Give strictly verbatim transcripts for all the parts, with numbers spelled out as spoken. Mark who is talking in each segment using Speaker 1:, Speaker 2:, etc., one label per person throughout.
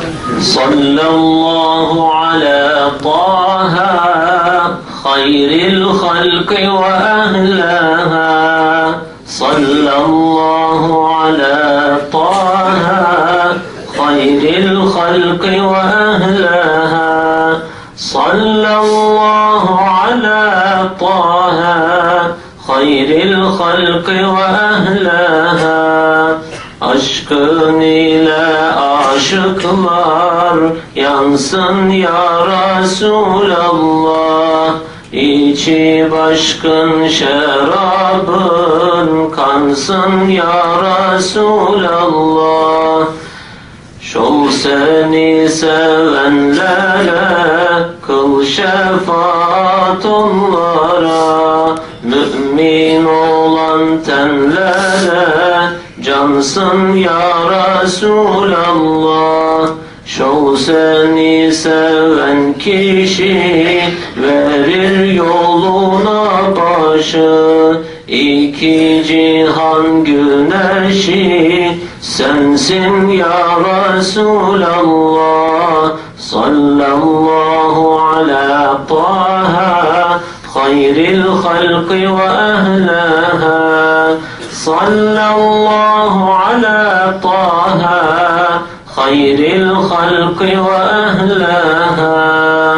Speaker 1: sallallahu ala Taha hayril halqi ve ahlaha sallallahu ala Taha hayril halqi ve ahlaha sallallahu ala Taha hayril halqi ve ahlaha. Aşkın ile aşıklar yansın ya Resulallah. İçi başkın şerabın kansın ya Resulallah. Şol seni sevenlere kıl şefaat onlara. Mümin olan tenlere cansın ya Resulallah. Şol seni seven kişi verir yoluna başı. İki cihan güneşi sensin ya Resulallah. Sallallahu ala Taha hayril halqi ve ahlaha sallallahu ala Taha hayril halqi ve ahlaha.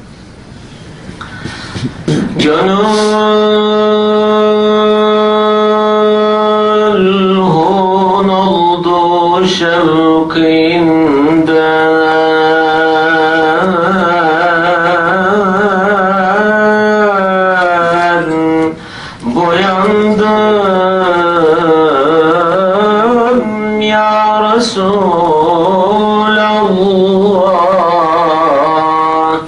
Speaker 1: Gönül hun oldu şevkinden, boyandım ya Resulallah.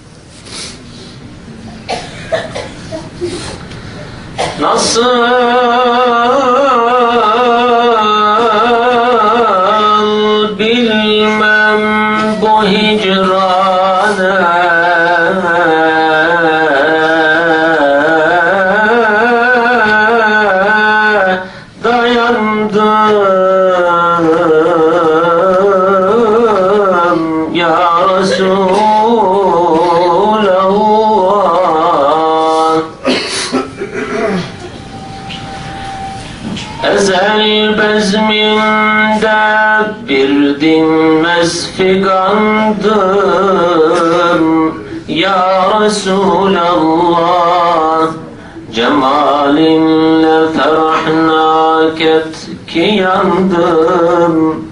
Speaker 1: Nasıl bilmem bu hicrana dayandım ya Resulallah. Ezel bezminde bir dinmez figandım ya Resulallah. Cemalinle ferahnak et ki yandım